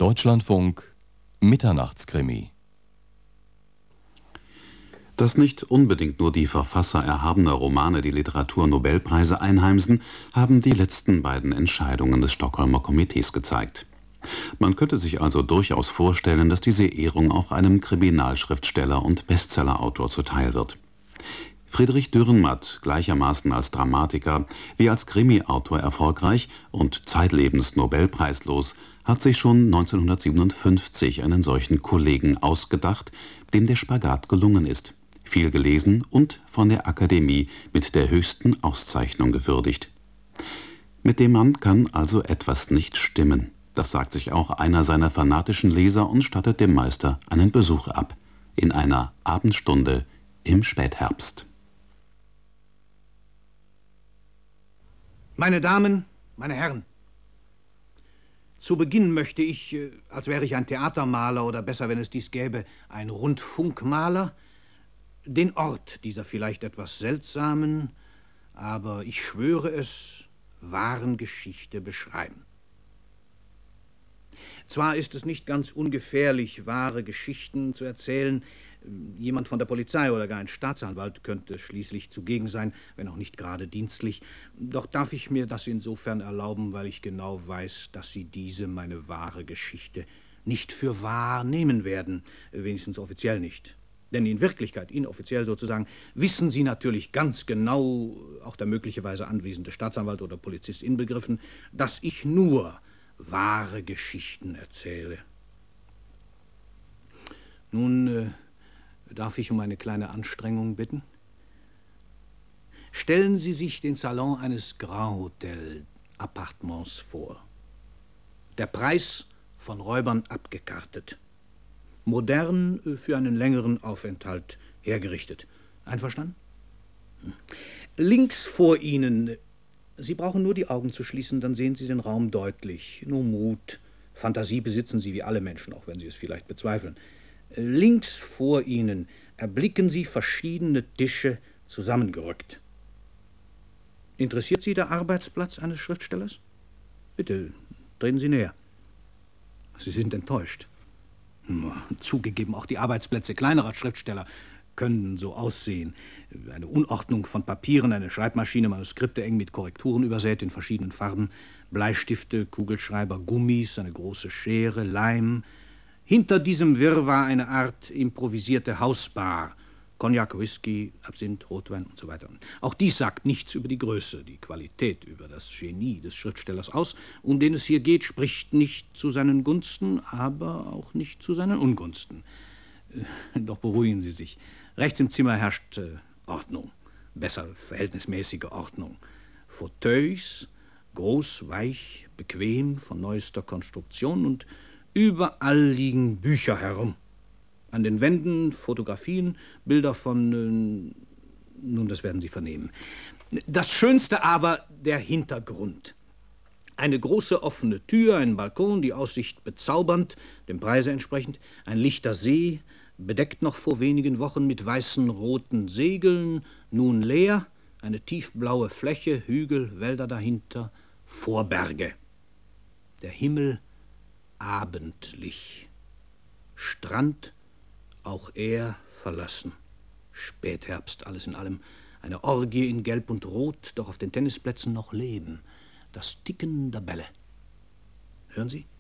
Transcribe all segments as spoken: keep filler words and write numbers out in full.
Deutschlandfunk Mitternachtskrimi. Dass nicht unbedingt nur die Verfasser erhabener Romane die Literaturnobelpreise einheimsen, haben die letzten beiden Entscheidungen des Stockholmer Komitees gezeigt. Man könnte sich also durchaus vorstellen, dass diese Ehrung auch einem Kriminalschriftsteller und Bestsellerautor zuteil wird. Friedrich Dürrenmatt, gleichermaßen als Dramatiker wie als Krimi-Autor erfolgreich und zeitlebens nobelpreislos, hat sich schon neunzehnhundertsiebenundfünfzig einen solchen Kollegen ausgedacht, dem der Spagat gelungen ist. Viel gelesen und von der Akademie mit der höchsten Auszeichnung gewürdigt. Mit dem Mann kann also etwas nicht stimmen. Das sagt sich auch einer seiner fanatischen Leser und stattet dem Meister einen Besuch ab. In einer Abendstunde im Spätherbst. Meine Damen, meine Herren, zu Beginn möchte ich, als wäre ich ein Theatermaler oder besser, wenn es dies gäbe, ein Rundfunkmaler, den Ort dieser vielleicht etwas seltsamen, aber ich schwöre es, wahren Geschichte beschreiben. Zwar ist es nicht ganz ungefährlich, wahre Geschichten zu erzählen. Jemand von der Polizei oder gar ein Staatsanwalt könnte schließlich zugegen sein, wenn auch nicht gerade dienstlich. Doch darf ich mir das insofern erlauben, weil ich genau weiß, dass Sie diese, meine wahre Geschichte, nicht für wahr nehmen werden, wenigstens offiziell nicht. Denn in Wirklichkeit, inoffiziell sozusagen, wissen Sie natürlich ganz genau, auch der möglicherweise anwesende Staatsanwalt oder Polizist inbegriffen, dass ich nur wahre Geschichten erzähle. Nun äh, darf ich um eine kleine Anstrengung bitten. Stellen Sie sich den Salon eines Grand Hotel Appartements vor. Der Preis von Räubern abgekartet. Modern äh, für einen längeren Aufenthalt hergerichtet. Einverstanden? Hm. Links vor Ihnen, Sie brauchen nur die Augen zu schließen, dann sehen Sie den Raum deutlich. Nur Mut, Fantasie besitzen Sie wie alle Menschen, auch wenn Sie es vielleicht bezweifeln. Links vor Ihnen erblicken Sie verschiedene Tische zusammengerückt. Interessiert Sie der Arbeitsplatz eines Schriftstellers? Bitte, treten Sie näher. Sie sind enttäuscht. Zugegeben, auch die Arbeitsplätze kleinerer Schriftsteller können so aussehen. Eine Unordnung von Papieren, eine Schreibmaschine, Manuskripte eng mit Korrekturen übersät in verschiedenen Farben, Bleistifte, Kugelschreiber, Gummis, eine große Schere, Leim. Hinter diesem Wirrwarr eine Art improvisierte Hausbar. Cognac, Whisky, Absinth, Rotwein und so weiter. Auch dies sagt nichts über die Größe, die Qualität, über das Genie des Schriftstellers aus. Um den es hier geht, spricht nicht zu seinen Gunsten, aber auch nicht zu seinen Ungunsten. Doch beruhigen Sie sich. Rechts im Zimmer herrscht äh, Ordnung, besser verhältnismäßige Ordnung. Fauteuils, groß, weich, bequem, von neuester Konstruktion und überall liegen Bücher herum. An den Wänden Fotografien, Bilder von, äh, nun, das werden Sie vernehmen. Das Schönste aber der Hintergrund. Eine große offene Tür, ein Balkon, die Aussicht bezaubernd, dem Preise entsprechend, ein lichter See, bedeckt noch vor wenigen Wochen mit weißen, roten Segeln, nun leer, eine tiefblaue Fläche, Hügel, Wälder dahinter, Vorberge. Der Himmel abendlich. Strand, auch er verlassen. Spätherbst, alles in allem. Eine Orgie in Gelb und Rot, doch auf den Tennisplätzen noch Leben. Das Ticken der Bälle. Hören Sie?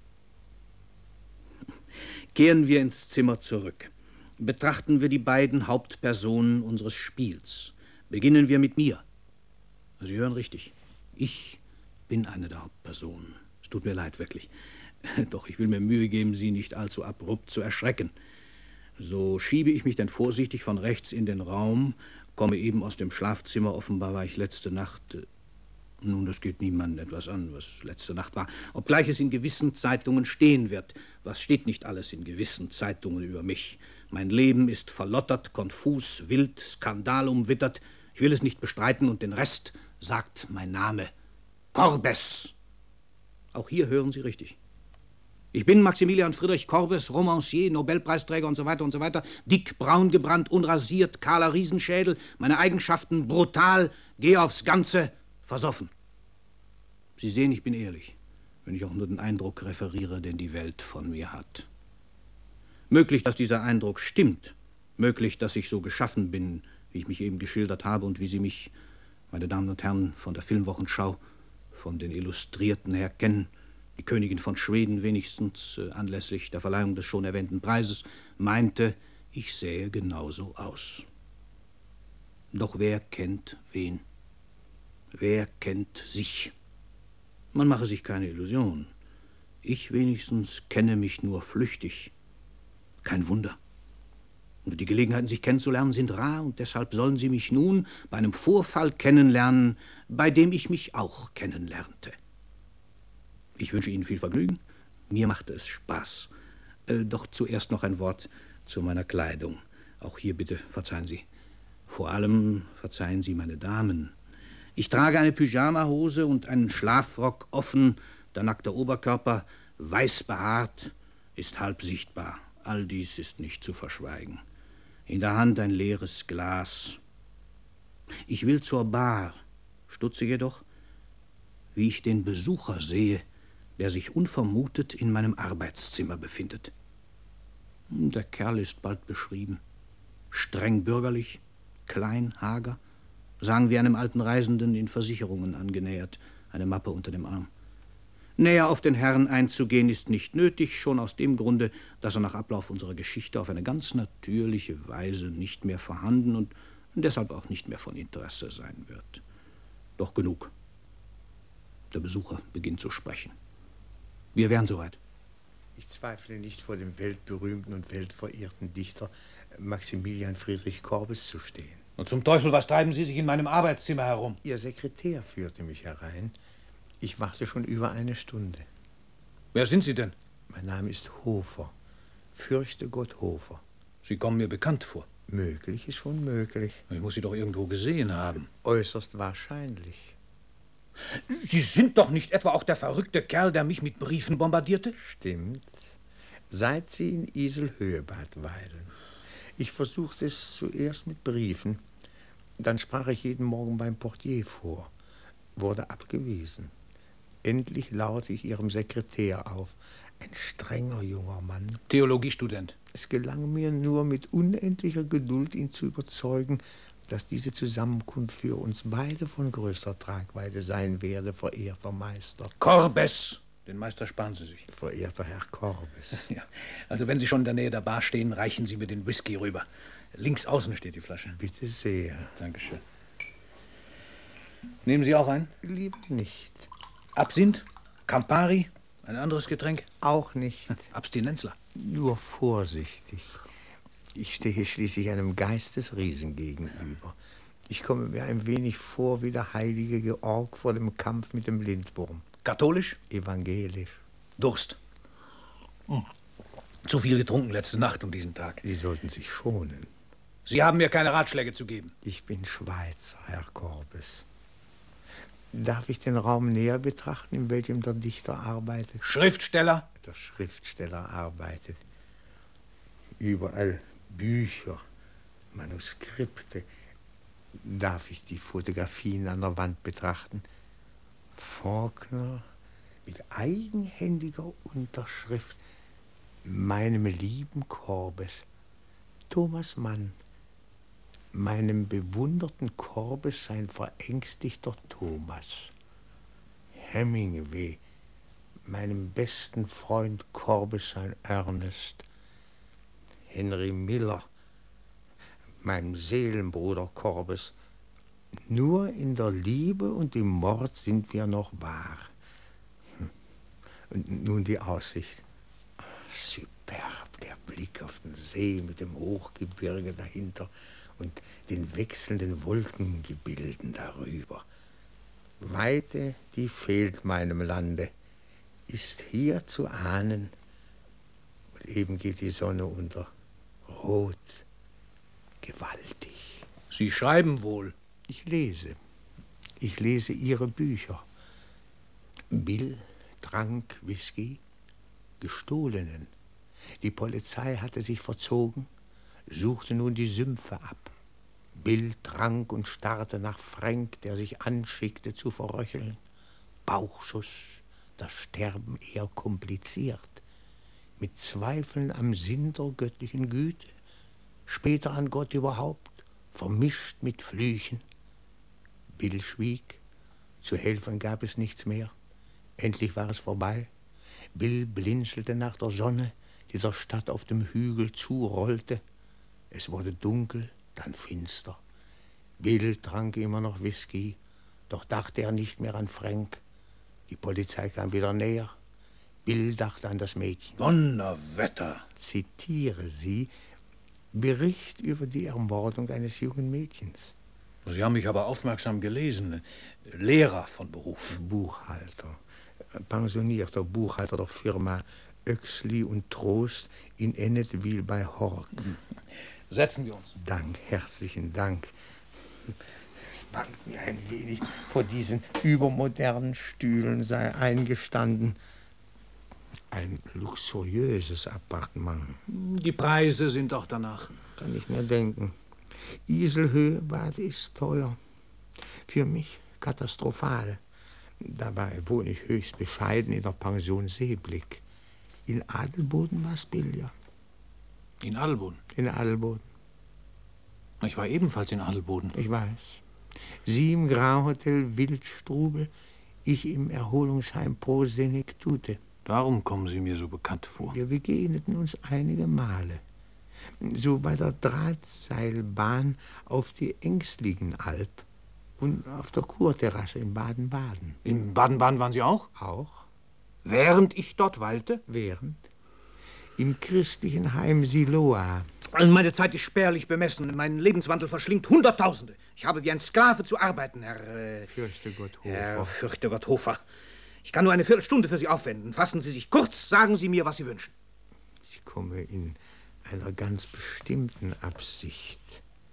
Kehren wir ins Zimmer zurück. Betrachten wir die beiden Hauptpersonen unseres Spiels. Beginnen wir mit mir. Sie hören richtig. Ich bin eine der Hauptpersonen. Es tut mir leid, wirklich. Doch ich will mir Mühe geben, Sie nicht allzu abrupt zu erschrecken. So schiebe ich mich dann vorsichtig von rechts in den Raum, komme eben aus dem Schlafzimmer. Offenbar war ich letzte Nacht... Nun, das geht niemandem etwas an, was letzte Nacht war. Obgleich es in gewissen Zeitungen stehen wird. Was steht nicht alles in gewissen Zeitungen über mich? Mein Leben ist verlottert, konfus, wild, skandalumwittert. Ich will es nicht bestreiten und den Rest sagt mein Name. Corbes. Auch hier hören Sie richtig. Ich bin Maximilian Friedrich Corbes, Romancier, Nobelpreisträger und so weiter und so weiter. Dick, braun gebrannt, unrasiert, kahler Riesenschädel. Meine Eigenschaften brutal, gehe aufs Ganze, versoffen. Sie sehen, ich bin ehrlich. wenn ich auch nur den Eindruck referiere, den die Welt von mir hat. Möglich, dass dieser Eindruck stimmt, möglich, dass ich so geschaffen bin, wie ich mich eben geschildert habe und wie Sie mich, meine Damen und Herren, von der Filmwochenschau, von den Illustrierten her kennen, die Königin von Schweden wenigstens äh, anlässlich der Verleihung des schon erwähnten Preises, meinte, ich sähe genauso aus. Doch wer kennt wen? Wer kennt sich? Man mache sich keine Illusion. Ich wenigstens kenne mich nur flüchtig. Kein Wunder. Und die Gelegenheiten, sich kennenzulernen, sind rar, und deshalb sollen Sie mich nun bei einem Vorfall kennenlernen, bei dem ich mich auch kennenlernte. Ich wünsche Ihnen viel Vergnügen. Mir machte es Spaß. Äh, doch zuerst noch ein Wort zu meiner Kleidung. Auch hier bitte verzeihen Sie. Vor allem verzeihen Sie meine Damen. Ich trage eine Pyjamahose und einen Schlafrock offen, der nackte Oberkörper, weiß behaart, ist halb sichtbar. All dies ist nicht zu verschweigen. In der Hand ein leeres Glas. Ich will zur Bar, stutze jedoch, wie ich den Besucher sehe, der sich unvermutet in meinem Arbeitszimmer befindet. Der Kerl ist bald beschrieben. Streng bürgerlich, klein, hager, sagen wir einem alten Reisenden in Versicherungen angenähert, eine Mappe unter dem Arm. Näher auf den Herrn einzugehen ist nicht nötig, schon aus dem Grunde, dass er nach Ablauf unserer Geschichte auf eine ganz natürliche Weise nicht mehr vorhanden und deshalb auch nicht mehr von Interesse sein wird. Doch genug. Der Besucher beginnt zu sprechen. Wir wären soweit. Ich zweifle nicht, vor dem weltberühmten und weltverehrten Dichter Maximilian Friedrich Corbes zu stehen. Und zum Teufel, was treiben Sie sich in meinem Arbeitszimmer herum? Ihr Sekretär führte mich herein. Ich warte schon über eine Stunde. Wer sind Sie denn? Mein Name ist Hofer. Fürchte Gott Hofer. Sie kommen mir bekannt vor. Möglich ist schon möglich. Ich muss Sie doch irgendwo gesehen haben. Äußerst wahrscheinlich. Sie sind doch nicht etwa auch der verrückte Kerl, der mich mit Briefen bombardierte? Stimmt. Seit Sie in Iselhöhebad weilen. Ich versuchte es zuerst mit Briefen. Dann sprach ich jeden Morgen beim Portier vor. Wurde abgewiesen. Endlich laute ich Ihrem Sekretär auf. Ein strenger junger Mann. Theologiestudent. Es gelang mir nur mit unendlicher Geduld, ihn zu überzeugen, dass diese Zusammenkunft für uns beide von größter Tragweite sein werde, verehrter Meister. Corbes! Den Meister sparen Sie sich. Verehrter Herr Corbes. Ja, also wenn Sie schon in der Nähe der Bar stehen, reichen Sie mir den Whisky rüber. Links außen steht die Flasche. Bitte sehr. Dankeschön. Nehmen Sie auch einen? Lieber nicht. Absinth? Campari? Ein anderes Getränk? Auch nicht. Abstinenzler. Nur vorsichtig. Ich stehe schließlich einem Geistesriesen gegenüber. Ich komme mir ein wenig vor wie der heilige Georg vor dem Kampf mit dem Lindwurm. Katholisch? Evangelisch. Durst. Hm. Zu viel getrunken letzte Nacht um diesen Tag. Sie sollten sich schonen. Sie haben mir keine Ratschläge zu geben. Ich bin Schweizer, Herr Corbes. Darf ich den Raum näher betrachten, in welchem der Dichter arbeitet? Schriftsteller? Der Schriftsteller arbeitet. Überall Bücher, Manuskripte. Darf ich die Fotografien an der Wand betrachten? Faulkner mit eigenhändiger Unterschrift. Meinem lieben Corbes. Thomas Mann. Meinem bewunderten Corbes sein verängstigter Thomas. Hemingway. Meinem besten Freund Corbes sein Ernest. Henry Miller. Meinem Seelenbruder Corbes. Nur in der Liebe und im Mord sind wir noch wahr. Und nun die Aussicht. Superb, der Blick auf den See mit dem Hochgebirge dahinter und den wechselnden Wolkengebilden darüber. Weite, die fehlt meinem Lande, ist hier zu ahnen. Und eben geht die Sonne unter, rot, gewaltig. Sie schreiben wohl. Ich lese. Ich lese Ihre Bücher. Bill trank Whisky, gestohlenen. Die Polizei hatte sich verzogen, suchte nun die Sümpfe ab. Bill trank und starrte nach Frank, der sich anschickte zu verröcheln. Bauchschuss, das Sterben eher kompliziert. Mit Zweifeln am Sinn der göttlichen Güte, später an Gott überhaupt, vermischt mit Flüchen. Bill schwieg, zu helfen gab es nichts mehr. Endlich war es vorbei. Bill blinzelte nach der Sonne, die der Stadt auf dem Hügel zurollte. Es wurde dunkel, dann finster. Bill trank immer noch Whisky, doch dachte er nicht mehr an Frank. Die Polizei kam wieder näher. Bill dachte an das Mädchen. Donnerwetter! Zitiere sie, Bericht über die Ermordung eines jungen Mädchens. Sie haben mich aber aufmerksam gelesen. Lehrer von Beruf. Buchhalter, pensionierter Buchhalter der Firma Oechsli und Trost in Ennetville bei Hork. Setzen wir uns. Dank, herzlichen Dank. Es bangt mir ein wenig, vor diesen übermodernen Stühlen sei eingestanden. Ein luxuriöses Appartement. Die Preise sind auch danach. Kann ich mir denken. Iselhöhe-Bad ist teuer. Für mich katastrophal. Dabei wohne ich höchst bescheiden in der Pension Seeblick. In Adelboden war es billiger. In Adelboden? In Adelboden. Ich war ebenfalls in Adelboden. Ich weiß. Sie im Grand Hotel Wildstrubel, ich im Erholungsheim Pro Senectute. Darum kommen Sie mir so bekannt vor. Wir begegneten uns einige Male. So bei der Drahtseilbahn auf die Ängstlingenalp und auf der Kurterrasse in Baden-Baden. In Baden-Baden waren Sie auch? Auch. Während ich dort weilte? Während. Im christlichen Heim Siloa. Meine Zeit ist spärlich bemessen. Mein Lebenswandel verschlingt Hunderttausende. Ich habe wie ein Sklave zu arbeiten, Herr... Äh, Fürchte Gott Hofer. Herr Fürchte Gott Hofer. Ich kann nur eine Viertelstunde für Sie aufwenden. Fassen Sie sich kurz, sagen Sie mir, was Sie wünschen. Ich komme in einer ganz bestimmten Absicht.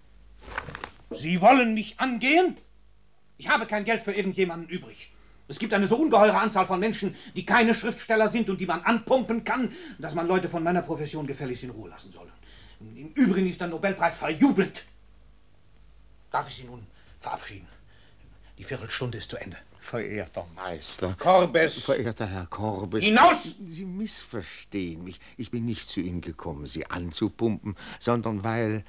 Sie wollen mich angehen? Ich habe kein Geld für irgendjemanden übrig. Es gibt eine so ungeheure Anzahl von Menschen, die keine Schriftsteller sind und die man anpumpen kann, dass man Leute von meiner Profession gefälligst in Ruhe lassen soll. Im Übrigen ist der Nobelpreis verjubelt. Darf ich Sie nun verabschieden? Die Viertelstunde ist zu Ende. Verehrter Meister. Korbes! Verehrter Herr Korbes. Hinaus! Sie missverstehen mich. Ich bin nicht zu Ihnen gekommen, Sie anzupumpen, sondern weil...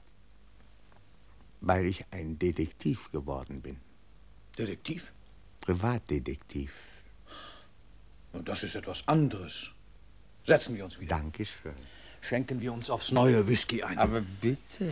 weil ich ein Detektiv geworden bin. Detektiv? Privatdetektiv. Das ist etwas anderes. Setzen wir uns wieder. Dankeschön. Schenken wir uns aufs neue Whisky ein. Aber bitte.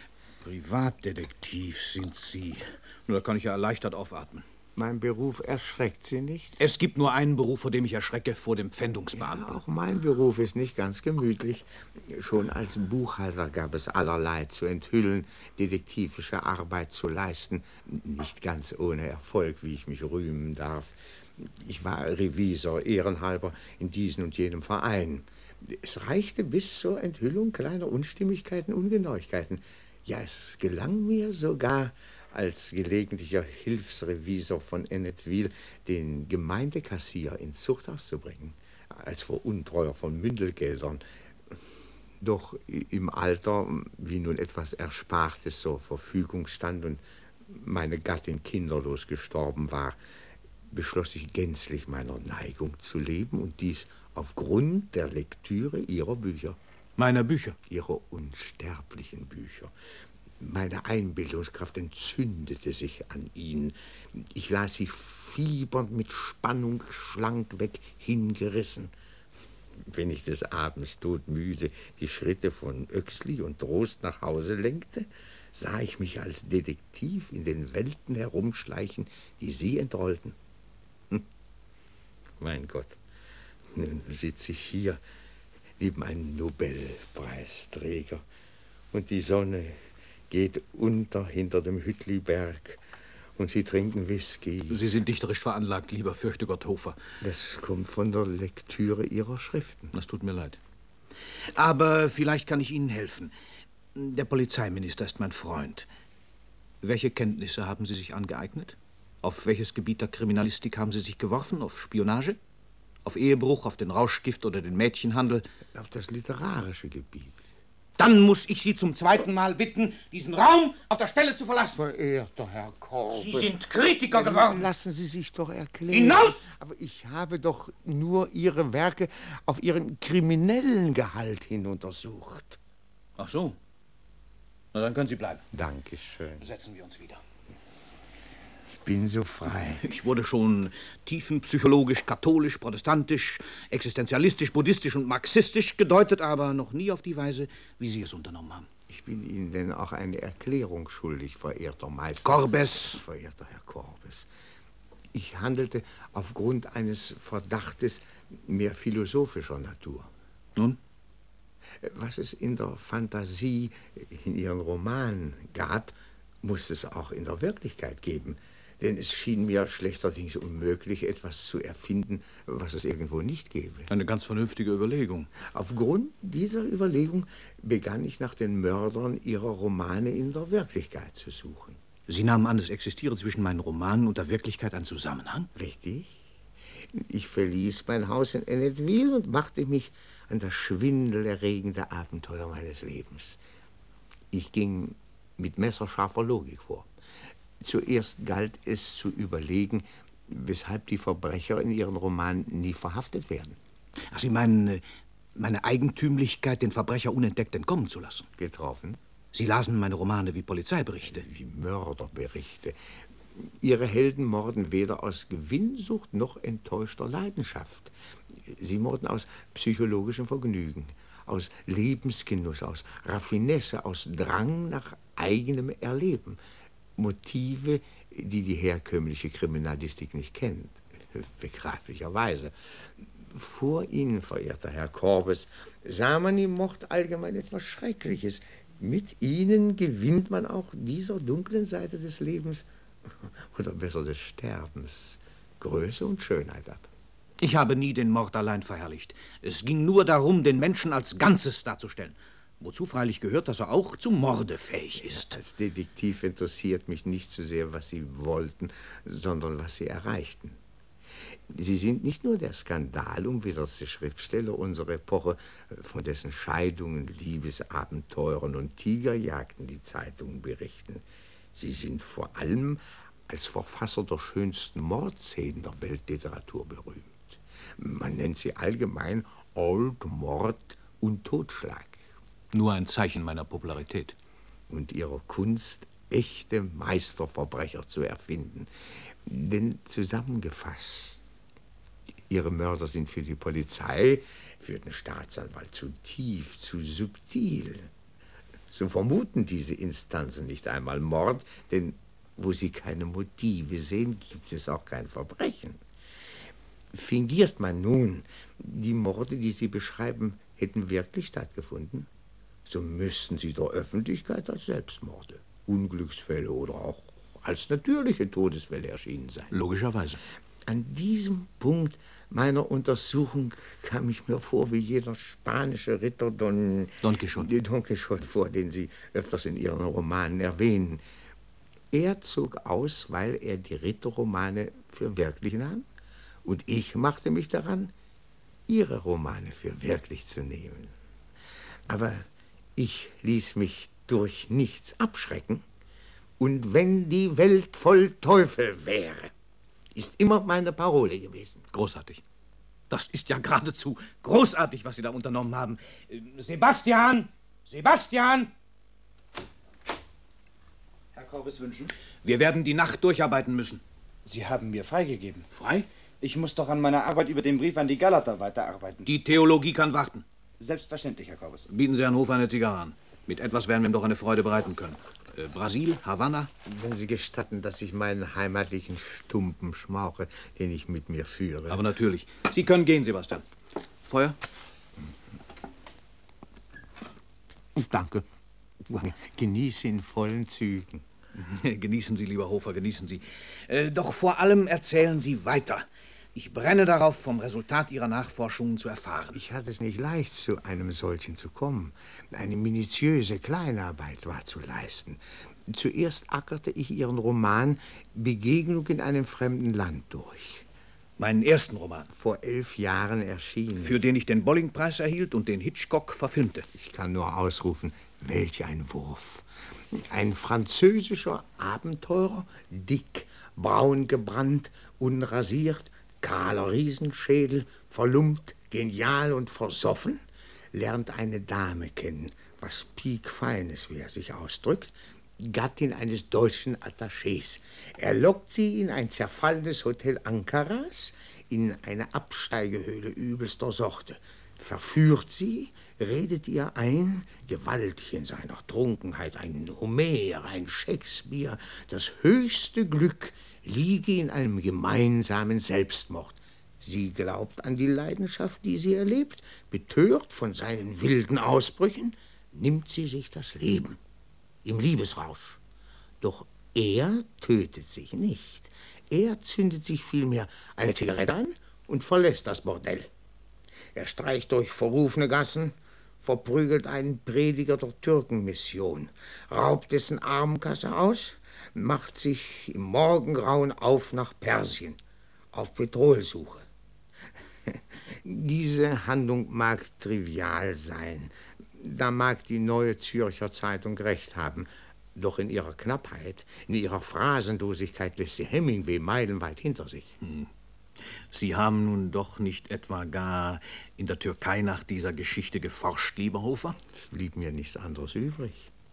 Privatdetektiv sind Sie. Nur da kann ich ja erleichtert aufatmen. Mein Beruf erschreckt Sie nicht? Es gibt nur einen Beruf, vor dem ich erschrecke, vor dem Pfändungsbeamten. Ja, auch mein Beruf ist nicht ganz gemütlich. Schon als Buchhalter gab es allerlei zu enthüllen, detektivische Arbeit zu leisten. Nicht ganz ohne Erfolg, wie ich mich rühmen darf. Ich war Revisor, ehrenhalber, in diesem und jenem Verein. Es reichte bis zur Enthüllung kleiner Unstimmigkeiten, Ungenauigkeiten. Ja, es gelang mir sogar, als gelegentlicher Hilfsrevisor von Ennetville den Gemeindekassier ins Zuchthaus zu bringen, als Veruntreuer von Mündelgeldern. Doch im Alter, wie nun etwas Erspartes zur Verfügung stand und meine Gattin kinderlos gestorben war, beschloss ich gänzlich meiner Neigung zu leben und dies aufgrund der Lektüre ihrer Bücher. Meiner Bücher? Ihrer unsterblichen Bücher. Meine Einbildungskraft entzündete sich an ihnen. Ich las sie fiebernd mit Spannung schlankweg hingerissen. Wenn ich des Abends todmüde die Schritte von Oechsli und Trost nach Hause lenkte, sah ich mich als Detektiv in den Welten herumschleichen, die sie entrollten. Hm. Mein Gott, nun sitze ich hier neben einem Nobelpreisträger und die Sonne geht unter hinter dem Hüttliberg und Sie trinken Whisky. Sie sind dichterisch veranlagt, lieber Fürchte Gott Hofer. Das kommt von der Lektüre Ihrer Schriften. Das tut mir leid. Aber vielleicht kann ich Ihnen helfen. Der Polizeiminister ist mein Freund. Welche Kenntnisse haben Sie sich angeeignet? Auf welches Gebiet der Kriminalistik haben Sie sich geworfen? Auf Spionage? Auf Ehebruch, auf den Rauschgift oder den Mädchenhandel? Auf das literarische Gebiet. Dann muss ich Sie zum zweiten Mal bitten, diesen Raum auf der Stelle zu verlassen. Verehrter Herr Korbes. Sie sind Kritiker geworden. Lassen Sie sich doch erklären. Hinaus! Aber ich habe doch nur Ihre Werke auf ihren kriminellen Gehalt hin untersucht. Ach so. Na, dann können Sie bleiben. Dankeschön. Setzen wir uns wieder. Ich bin so frei. Ich wurde schon tiefenpsychologisch, katholisch, protestantisch, existenzialistisch, buddhistisch und marxistisch gedeutet, aber noch nie auf die Weise, wie Sie es unternommen haben. Ich bin Ihnen denn auch eine Erklärung schuldig, verehrter Meister. Korbes. Verehrter Herr Korbes. Ich handelte aufgrund eines Verdachtes mehr philosophischer Natur. Nun? Was es in der Fantasie, in Ihren Romanen gab, muss es auch in der Wirklichkeit geben. Denn es schien mir schlechterdings unmöglich, etwas zu erfinden, was es irgendwo nicht gäbe. Eine ganz vernünftige Überlegung. Aufgrund dieser Überlegung begann ich nach den Mördern Ihrer Romane in der Wirklichkeit zu suchen. Sie nahmen an, es existiere zwischen meinen Romanen und der Wirklichkeit ein Zusammenhang? Richtig. Ich verließ mein Haus in Ennetville und machte mich an das schwindelerregende Abenteuer meines Lebens. Ich ging mit messerscharfer Logik vor. Zuerst galt es zu überlegen, weshalb die Verbrecher in ihren Romanen nie verhaftet werden. Ach, Sie meinen, meine Eigentümlichkeit, den Verbrecher unentdeckt entkommen zu lassen? Getroffen? Sie lasen meine Romane wie Polizeiberichte. Wie Mörderberichte. Ihre Helden morden weder aus Gewinnsucht noch enttäuschter Leidenschaft. Sie morden aus psychologischem Vergnügen, aus Lebensgenuss, aus Raffinesse, aus Drang nach eigenem Erleben. Motive, die die herkömmliche Kriminalistik nicht kennt, begreiflicherweise. Vor Ihnen, verehrter Herr Korbes, sah man im Mord allgemein etwas Schreckliches. Mit Ihnen gewinnt man auch dieser dunklen Seite des Lebens, oder besser des Sterbens, Größe und Schönheit ab. Ich habe nie den Mord allein verherrlicht. Es ging nur darum, den Menschen als Ganzes darzustellen. Wozu freilich gehört, dass er auch zum Morde fähig ist. Als Detektiv interessiert mich nicht so sehr, was Sie wollten, sondern was Sie erreichten. Sie sind nicht nur der skandalumwidderste Schriftsteller unserer Epoche, von dessen Scheidungen, Liebesabenteuren und Tigerjagden die Zeitungen berichten. Sie sind vor allem als Verfasser der schönsten Mordszenen der Weltliteratur berühmt. Man nennt sie allgemein Old Mord und Totschlag. Nur ein Zeichen meiner Popularität. Und ihrer Kunst, echte Meisterverbrecher zu erfinden. Denn zusammengefasst, ihre Mörder sind für die Polizei, für den Staatsanwalt zu tief, zu subtil. So vermuten diese Instanzen nicht einmal Mord, denn wo sie keine Motive sehen, gibt es auch kein Verbrechen. Fingiert man nun, die Morde, die Sie beschreiben, hätten wirklich stattgefunden, so müssten sie der Öffentlichkeit als Selbstmorde, Unglücksfälle oder auch als natürliche Todesfälle erschienen sein. Logischerweise. An diesem Punkt meiner Untersuchung kam ich mir vor wie jener spanische Ritter Don... Don Quixote. Don Quixote vor, den Sie öfters in Ihren Romanen erwähnen. Er zog aus, weil er die Ritterromane für wirklich nahm, und ich machte mich daran, Ihre Romane für wirklich zu nehmen. Aber ich ließ mich durch nichts abschrecken, und wenn die Welt voll Teufel wäre, ist immer meine Parole gewesen. Großartig. Das ist ja geradezu großartig, was Sie da unternommen haben. Äh, Sebastian! Sebastian! Herr Korbes wünschen? Wir werden die Nacht durcharbeiten müssen. Sie haben mir freigegeben. Frei? Ich muss doch an meiner Arbeit über den Brief an die Galater weiterarbeiten. Die Theologie kann warten. Selbstverständlich, Herr Korbes. Bieten Sie Herrn Hofer eine Zigarre an. Mit etwas werden wir ihm doch eine Freude bereiten können. Äh, Brasil, Havanna? Wenn Sie gestatten, dass ich meinen heimatlichen Stumpen schmauche, den ich mit mir führe. Aber natürlich. Sie können gehen, Sebastian. Feuer? Danke. Genieße in vollen Zügen. Genießen Sie, lieber Hofer, genießen Sie. Äh, doch vor allem erzählen Sie weiter. Ich brenne darauf, vom Resultat Ihrer Nachforschungen zu erfahren. Ich hatte es nicht leicht, zu einem solchen zu kommen. Eine minutiöse Kleinarbeit war zu leisten. Zuerst ackerte ich Ihren Roman Begegnung in einem fremden Land durch. Meinen ersten Roman. Vor elf Jahren erschienen. Für den ich den Bolling-Preis erhielt und den Hitchcock verfilmte. Ich kann nur ausrufen, welch ein Wurf. Ein französischer Abenteurer, dick, braun gebrannt, unrasiert, kahler Riesenschädel, verlumpt, genial und versoffen, lernt eine Dame kennen, was piekfeines, wie er sich ausdrückt, Gattin eines deutschen Attachés. Er lockt sie in ein zerfallenes Hotel Ankaras, in eine Absteigehöhle übelster Sorte, verführt sie, redet ihr ein, gewaltig in seiner Trunkenheit, ein Homer, ein Shakespeare, das höchste Glück liege in einem gemeinsamen Selbstmord. Sie glaubt an die Leidenschaft, die sie erlebt, betört von seinen wilden Ausbrüchen, nimmt sie sich das Leben im Liebesrausch. Doch er tötet sich nicht. Er zündet sich vielmehr eine Zigarette an und verlässt das Bordell. Er streicht durch verrufene Gassen, verprügelt einen Prediger der Türkenmission, raubt dessen Armenkasse aus, macht sich im Morgengrauen auf nach Persien, auf Petrolsuche. Diese Handlung mag trivial sein, da mag die Neue Zürcher Zeitung recht haben, doch in ihrer Knappheit, in ihrer Phrasenlosigkeit lässt sie Hemingway meilenweit hinter sich. Hm. Sie haben nun doch nicht etwa gar in der Türkei nach dieser Geschichte geforscht, lieber Hofer? Es blieb mir nichts anderes übrig.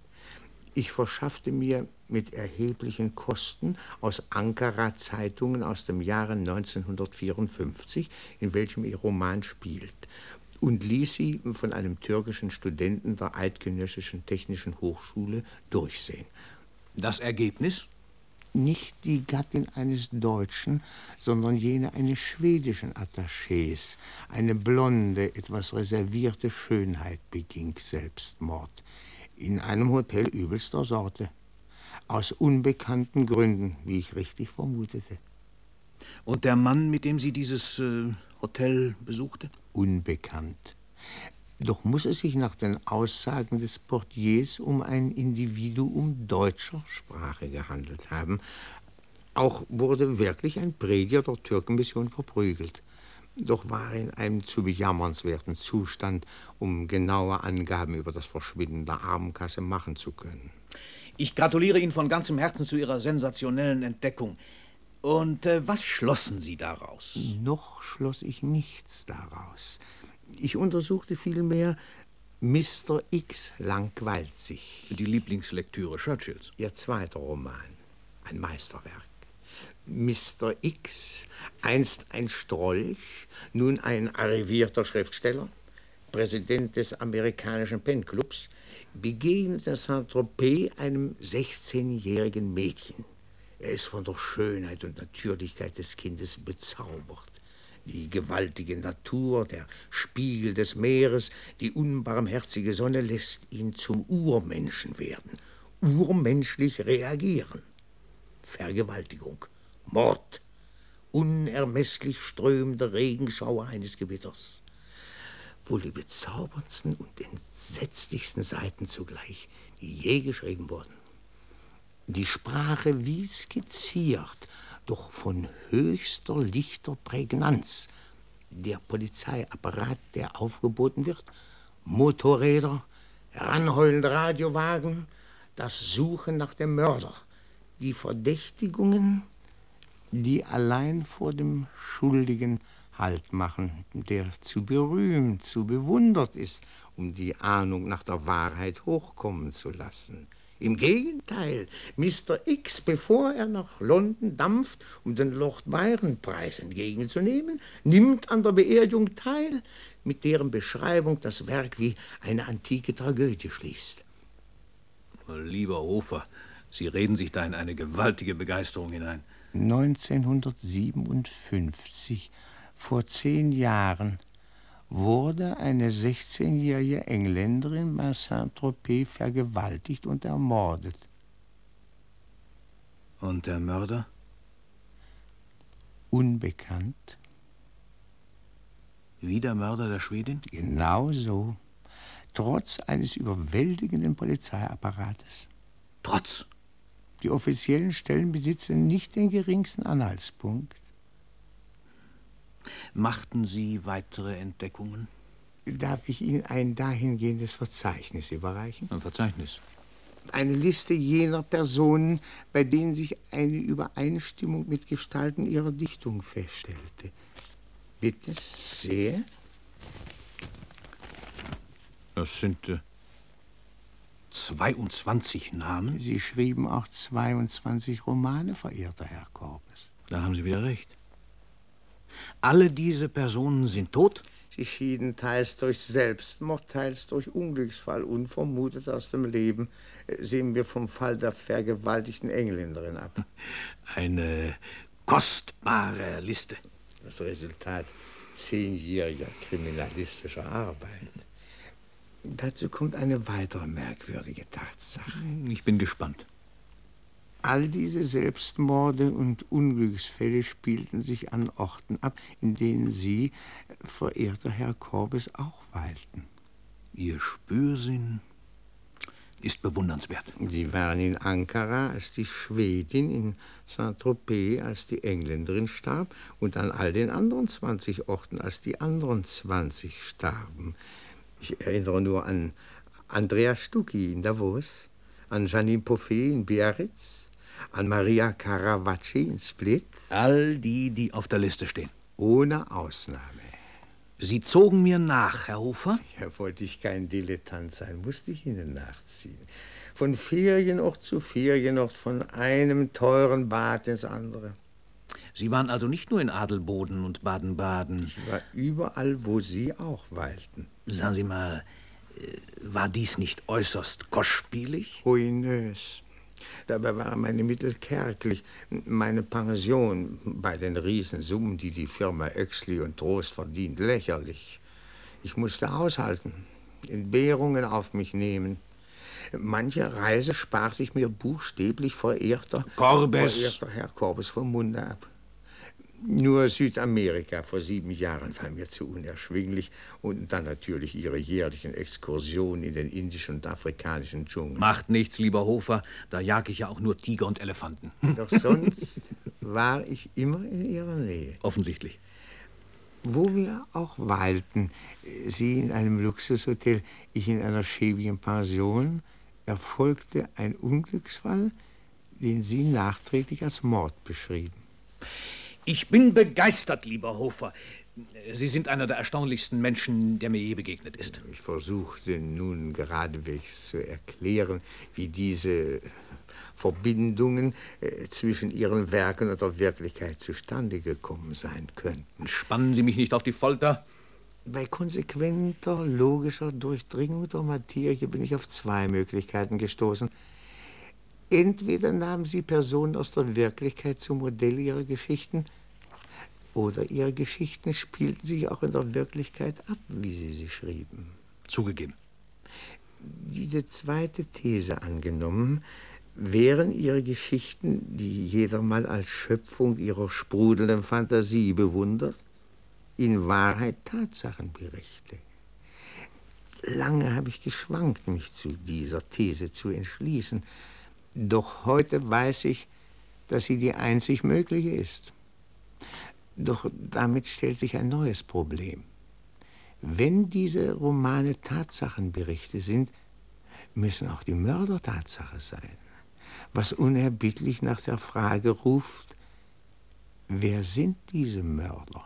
Ich verschaffte mir mit erheblichen Kosten aus Ankara Zeitungen aus dem Jahre neunzehnhundertvierundfünfzig, in welchem ihr Roman spielt, und ließ sie von einem türkischen Studenten der Eidgenössischen Technischen Hochschule durchsehen. Das Ergebnis? Nicht die Gattin eines Deutschen, sondern jene eines schwedischen Attachés. Eine blonde, etwas reservierte Schönheit beging Selbstmord. In einem Hotel übelster Sorte. Aus unbekannten Gründen, wie ich richtig vermutete. Und der Mann, mit dem sie dieses äh, Hotel besuchte? Unbekannt. Doch muss es sich nach den Aussagen des Portiers um ein Individuum deutscher Sprache gehandelt haben. Auch wurde wirklich ein Prediger der Türkenmission verprügelt. Doch war er in einem zu bejammernswerten Zustand, um genaue Angaben über das Verschwinden der Armenkasse machen zu können. Ich gratuliere Ihnen von ganzem Herzen zu Ihrer sensationellen Entdeckung. Und äh, was schlossen Sie daraus? Noch schloss ich nichts daraus. Ich untersuchte vielmehr, Mister X langweilt sich. Die Lieblingslektüre Churchills. Ihr zweiter Roman, ein Meisterwerk. Mister X, einst ein Strolch, nun ein arrivierter Schriftsteller, Präsident des amerikanischen Penclubs, begegnet in Saint-Tropez einem sechzehnjährigen Mädchen. Er ist von der Schönheit und Natürlichkeit des Kindes bezaubert. Die gewaltige Natur, der Spiegel des Meeres, die unbarmherzige Sonne lässt ihn zum Urmenschen werden, urmenschlich reagieren. Vergewaltigung, Mord, unermesslich strömende Regenschauer eines Gewitters. Wohl die bezauberndsten und entsetzlichsten Seiten zugleich, die je geschrieben wurden. Die Sprache wie skizziert, doch von höchster lichter Prägnanz. Der Polizeiapparat, der aufgeboten wird, Motorräder, heranheulende Radiowagen, das Suchen nach dem Mörder, die Verdächtigungen, die allein vor dem Schuldigen Halt machen, der zu berühmt, zu bewundert ist, um die Ahnung nach der Wahrheit hochkommen zu lassen. Im Gegenteil, Mister X, bevor er nach London dampft, um den Lord Byron-Preis entgegenzunehmen, nimmt an der Beerdigung teil, mit deren Beschreibung das Werk wie eine antike Tragödie schließt. Lieber Hofer, Sie reden sich da in eine gewaltige Begeisterung hinein. neunzehnhundertsiebenundfünfzig, vor zehn Jahren, wurde eine sechzehnjährige Engländerin bei Saint-Tropez vergewaltigt und ermordet. Und der Mörder? Unbekannt. Wie der Mörder der Schwedin? Genau so. Trotz eines überwältigenden Polizeiapparates. Trotz? Die offiziellen Stellen besitzen nicht den geringsten Anhaltspunkt. Machten Sie weitere Entdeckungen? Darf ich Ihnen ein dahingehendes Verzeichnis überreichen? Ein Verzeichnis? Eine Liste jener Personen, bei denen sich eine Übereinstimmung mit Gestalten ihrer Dichtung feststellte. Bitte sehr. Das sind äh, zweiundzwanzig Namen. Sie schrieben auch zweiundzwanzig Romane, verehrter Herr Korbes. Da haben Sie wieder recht. Alle diese Personen sind tot? Sie schieden teils durch Selbstmord, teils durch Unglücksfall, unvermutet aus dem Leben. Sehen wir vom Fall der vergewaltigten Engländerin ab. Eine kostbare Liste. Das Resultat zehnjähriger kriminalistischer Arbeit. Dazu kommt eine weitere merkwürdige Tatsache. Ich bin gespannt. All diese Selbstmorde und Unglücksfälle spielten sich an Orten ab, in denen Sie, verehrter Herr Korbes, auch weilten. Ihr Spürsinn ist bewundernswert. Sie waren in Ankara, als die Schwedin, in Saint-Tropez, als die Engländerin starb, und an all den anderen zwanzig Orten, als die anderen zwanzig starben. Ich erinnere nur an Andrea Stucchi in Davos, an Janine Poffet in Biarritz, an Maria Caravacci in Split. All die, die auf der Liste stehen. Ohne Ausnahme. Sie zogen mir nach, Herr Hofer? Ja, wollte ich kein Dilettant sein, musste ich Ihnen nachziehen. Von Ferienort zu Ferienort, von einem teuren Bad ins andere. Sie waren also nicht nur in Adelboden und Baden-Baden. Ich war überall, wo Sie auch weilten. Sagen Sie mal, war dies nicht äußerst kostspielig? Ruinös. Dabei waren meine Mittel kärglich. Meine Pension bei den Riesensummen, die die Firma Oechsli und Trost verdient, lächerlich. Ich musste aushalten, Entbehrungen auf mich nehmen. Manche Reise sparte ich mir buchstäblich, verehrter, Korbes. verehrter Herr Korbes, vom Munde ab. Nur Südamerika vor sieben Jahren war mir zu unerschwinglich. Und dann natürlich Ihre jährlichen Exkursionen in den indischen und afrikanischen Dschungel. Macht nichts, lieber Hofer. Da jag ich ja auch nur Tiger und Elefanten. Doch sonst war ich immer in Ihrer Nähe. Offensichtlich. Wo wir auch weilten, Sie in einem Luxushotel, ich in einer schäbigen Pension, erfolgte ein Unglücksfall, den Sie nachträglich als Mord beschrieben. Ich bin begeistert, lieber Hofer. Sie sind einer der erstaunlichsten Menschen, der mir je begegnet ist. Ich versuchte nun geradewegs zu erklären, wie diese Verbindungen äh, zwischen Ihren Werken und der Wirklichkeit zustande gekommen sein könnten. Spannen Sie mich nicht auf die Folter. Bei konsequenter, logischer Durchdringung der Materie bin ich auf zwei Möglichkeiten gestoßen. Entweder nahmen Sie Personen aus der Wirklichkeit zum Modell Ihrer Geschichten, oder Ihre Geschichten spielten sich auch in der Wirklichkeit ab, wie Sie sie schrieben. Zugegeben. Diese zweite These angenommen, wären Ihre Geschichten, die jedermann als Schöpfung Ihrer sprudelnden Fantasie bewundert, in Wahrheit Tatsachenberichte. Lange habe ich geschwankt, mich zu dieser These zu entschließen. Doch heute weiß ich, dass sie die einzig mögliche ist. Doch damit stellt sich ein neues Problem. Wenn diese Romane Tatsachenberichte sind, müssen auch die Mörder Tatsache sein. Was unerbittlich nach der Frage ruft, wer sind diese Mörder?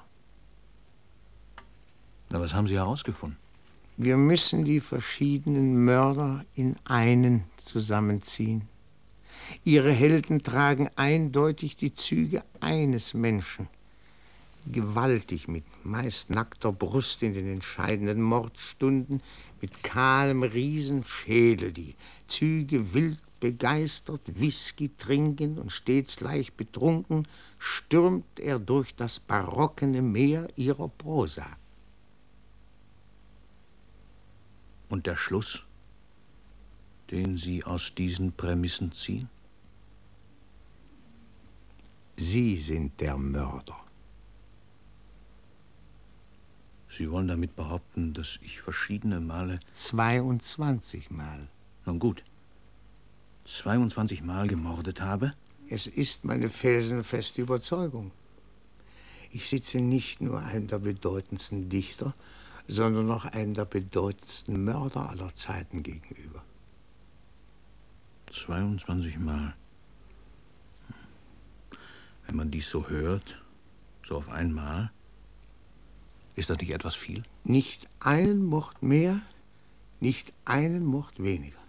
Na, was haben Sie herausgefunden? Wir müssen die verschiedenen Mörder in einen zusammenziehen. Ihre Helden tragen eindeutig die Züge eines Menschen. Gewaltig, mit meist nackter Brust in den entscheidenden Mordstunden, mit kahlem Riesenschädel, die Züge wild begeistert, Whisky trinkend und stets leicht betrunken, stürmt er durch das barockene Meer ihrer Prosa. Und der Schluss, den Sie aus diesen Prämissen ziehen? Sie sind der Mörder. Sie wollen damit behaupten, dass ich verschiedene Male... zweiundzwanzig Mal. Nun gut. zweiundzwanzig Mal gemordet habe? Es ist meine felsenfeste Überzeugung. Ich sitze nicht nur einem der bedeutendsten Dichter, sondern auch einem der bedeutendsten Mörder aller Zeiten gegenüber. zweiundzwanzig Mal. Wenn man dies so hört, so auf einmal, ist das nicht etwas viel? Nicht einen Mord mehr, nicht einen Mord weniger.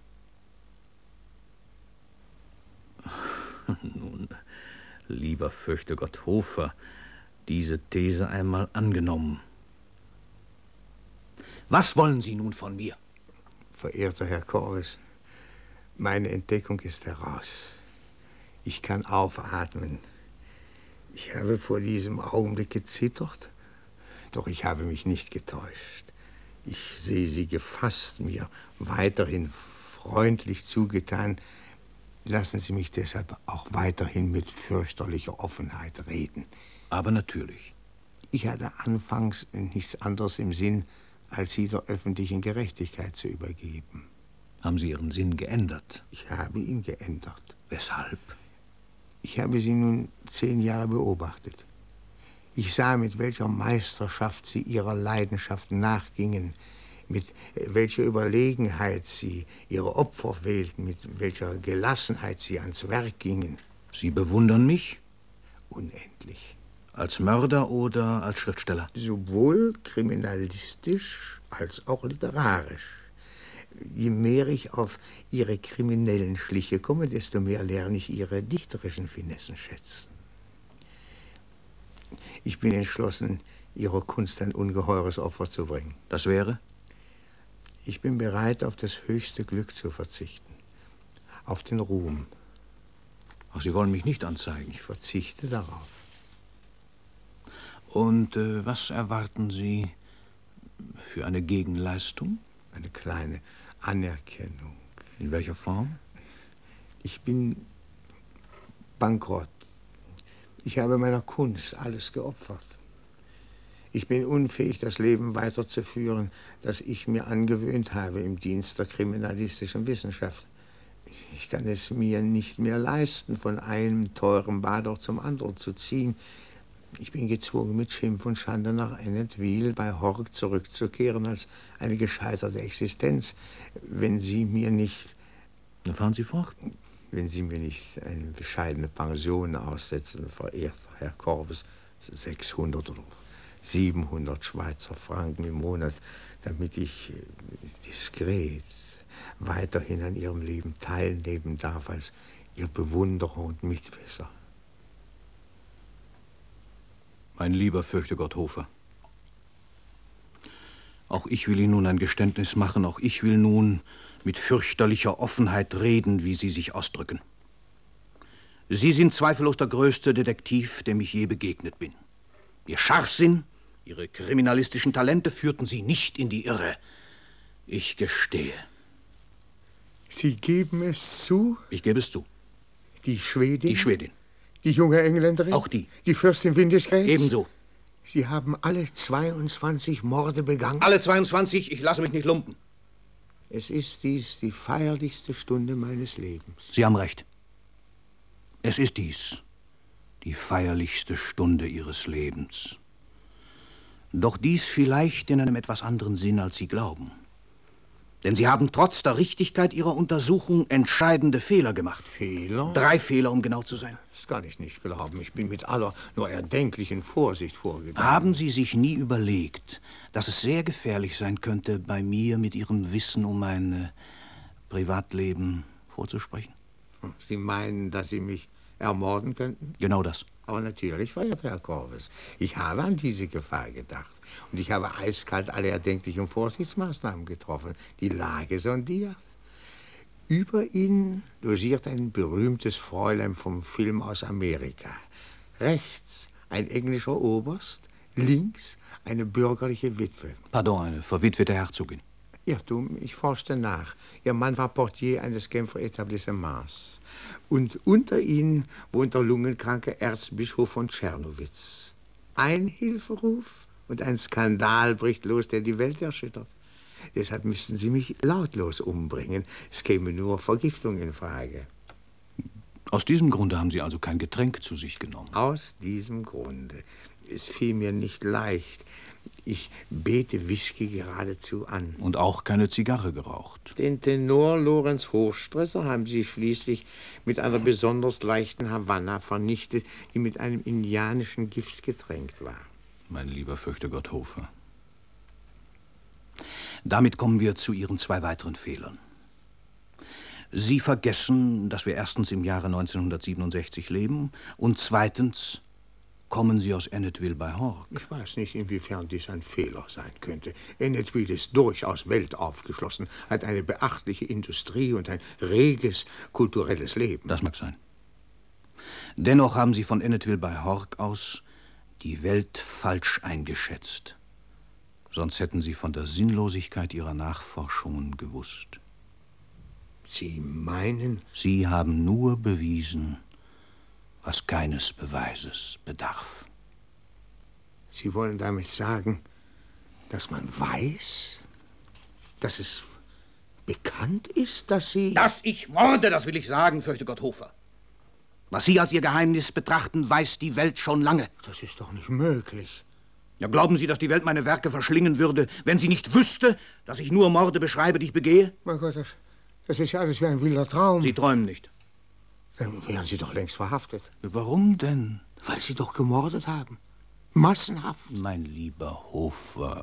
Nun, lieber Fürchtegott Hofer, diese These einmal angenommen. Was wollen Sie nun von mir? Verehrter Herr Corvus, meine Entdeckung ist heraus. Ich kann aufatmen. Ich habe vor diesem Augenblick gezittert, doch ich habe mich nicht getäuscht. Ich sehe Sie gefasst, mir weiterhin freundlich zugetan. Lassen Sie mich deshalb auch weiterhin mit fürchterlicher Offenheit reden. Aber natürlich. Ich hatte anfangs nichts anderes im Sinn, als Sie der öffentlichen Gerechtigkeit zu übergeben. Haben Sie Ihren Sinn geändert? Ich habe ihn geändert. Weshalb? Ich habe Sie nun zehn Jahre beobachtet. Ich sah, mit welcher Meisterschaft Sie Ihrer Leidenschaft nachgingen, mit welcher Überlegenheit Sie Ihre Opfer wählten, mit welcher Gelassenheit Sie ans Werk gingen. Sie bewundern mich? Unendlich. Als Mörder oder als Schriftsteller? Sowohl kriminalistisch als auch literarisch. Je mehr ich auf Ihre kriminellen Schliche komme, desto mehr lerne ich Ihre dichterischen Finessen schätzen. Ich bin entschlossen, Ihrer Kunst ein ungeheures Opfer zu bringen. Das wäre? Ich bin bereit, auf das höchste Glück zu verzichten. Auf den Ruhm. Ach, Sie wollen mich nicht anzeigen? Ich verzichte darauf. Und äh, was erwarten Sie für eine Gegenleistung? Eine kleine Anerkennung. In welcher Form? Ich bin bankrott. Ich habe meiner Kunst alles geopfert. Ich bin unfähig, das Leben weiterzuführen, das ich mir angewöhnt habe im Dienst der kriminalistischen Wissenschaft. Ich kann es mir nicht mehr leisten, von einem teuren Bader zum anderen zu ziehen. Ich bin gezwungen, mit Schimpf und Schande nach Ennetwil bei Horg zurückzukehren als eine gescheiterte Existenz, wenn Sie mir nicht... Dann fahren Sie fort. Wenn Sie mir nicht eine bescheidene Pension aussetzen, verehrter Herr Corvus, sechshundert oder siebenhundert Schweizer Franken im Monat, damit ich diskret weiterhin an Ihrem Leben teilnehmen darf als Ihr Bewunderer und Mitwisser. Mein lieber Fürchtegott Hofer, auch ich will Ihnen nun ein Geständnis machen, auch ich will nun mit fürchterlicher Offenheit reden, wie Sie sich ausdrücken. Sie sind zweifellos der größte Detektiv, dem ich je begegnet bin. Ihr Scharfsinn, Ihre kriminalistischen Talente führten Sie nicht in die Irre. Ich gestehe. Sie geben es zu? Ich gebe es zu. Die Schwedin? Die Schwedin. Die junge Engländerin? Auch die. Die Fürstin Windischgrätz? Ebenso. Sie haben alle zweiundzwanzig Morde begangen? Alle zweiundzwanzig, ich lasse mich nicht lumpen. Es ist dies die feierlichste Stunde meines Lebens. Sie haben recht. Es ist dies die feierlichste Stunde Ihres Lebens. Doch dies vielleicht in einem etwas anderen Sinn, als Sie glauben. Denn Sie haben trotz der Richtigkeit Ihrer Untersuchung entscheidende Fehler gemacht. Fehler? Drei Fehler, um genau zu sein. Das kann ich nicht glauben. Ich bin mit aller nur erdenklichen Vorsicht vorgegangen. Haben Sie sich nie überlegt, dass es sehr gefährlich sein könnte, bei mir mit Ihrem Wissen um mein äh, Privatleben vorzusprechen? Sie meinen, dass Sie mich ermorden könnten? Genau das. Aber natürlich, verehrter Herr Corvus, ich habe an diese Gefahr gedacht. Und ich habe eiskalt alle erdenklichen Vorsichtsmaßnahmen getroffen, die Lage sondiert. Über ihn logiert ein berühmtes Fräulein vom Film aus Amerika. Rechts ein englischer Oberst, links eine bürgerliche Witwe. Pardon, eine verwitwete Herzogin. Irrtum, ich forschte nach. Ihr Mann war Portier eines Genfer Etablissements. Und unter ihnen wohnt der lungenkranke Erzbischof von Czernowitz. Ein Hilferuf und ein Skandal bricht los, der die Welt erschüttert. Deshalb müssten Sie mich lautlos umbringen. Es käme nur Vergiftung in Frage. Aus diesem Grunde haben Sie also kein Getränk zu sich genommen? Aus diesem Grunde. Es fiel mir nicht leicht. Ich bete Whisky geradezu an. Und auch keine Zigarre geraucht. Den Tenor Lorenz Hochstresser haben Sie schließlich mit einer besonders leichten Havanna vernichtet, die mit einem indianischen Gift getränkt war. Mein lieber Fürchtegott Hofer. Damit kommen wir zu Ihren zwei weiteren Fehlern. Sie vergessen, dass wir erstens im Jahre neunzehnhundertsiebenundsechzig leben und zweitens kommen Sie aus Ennetville bei Hork. Ich weiß nicht, inwiefern dies ein Fehler sein könnte. Ennetville ist durchaus weltaufgeschlossen, hat eine beachtliche Industrie und ein reges kulturelles Leben. Das mag sein. Dennoch haben Sie von Ennetville bei Hork aus die Welt falsch eingeschätzt. Sonst hätten Sie von der Sinnlosigkeit Ihrer Nachforschungen gewusst. Sie meinen? Sie haben nur bewiesen, was keines Beweises bedarf. Sie wollen damit sagen, dass man weiß, dass es bekannt ist, dass Sie... Dass ich morde, das will ich sagen, Fürchtegott Hofer. Was Sie als Ihr Geheimnis betrachten, weiß die Welt schon lange. Das ist doch nicht möglich. Ja, glauben Sie, dass die Welt meine Werke verschlingen würde, wenn sie nicht wüsste, dass ich nur Morde beschreibe, die ich begehe? Mein Gott, das, das ist ja alles wie ein wilder Traum. Sie träumen nicht. Dann wären Sie doch längst verhaftet. Warum denn? Weil Sie doch gemordet haben. Massenhaft. Mein lieber Hofer,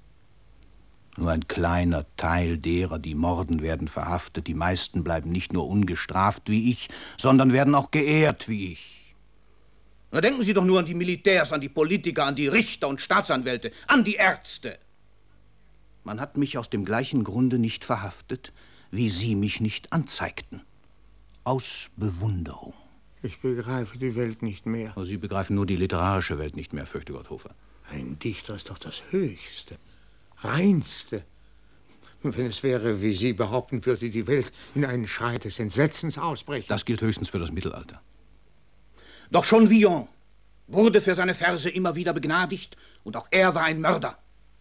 nur ein kleiner Teil derer, die morden, werden verhaftet. Die meisten bleiben nicht nur ungestraft wie ich, sondern werden auch geehrt wie ich. Na, denken Sie doch nur an die Militärs, an die Politiker, an die Richter und Staatsanwälte, an die Ärzte. Man hat mich aus dem gleichen Grunde nicht verhaftet, wie Sie mich nicht anzeigten. Aus Bewunderung. Ich begreife die Welt nicht mehr. Sie begreifen nur die literarische Welt nicht mehr, Fürchtegott Hofer. Ein Dichter ist doch das Höchste, Reinste. Wenn es wäre, wie Sie behaupten, würde die Welt in einen Schrei des Entsetzens ausbrechen. Das gilt höchstens für das Mittelalter. Doch schon Villon wurde für seine Verse immer wieder begnadigt und auch er war ein Mörder.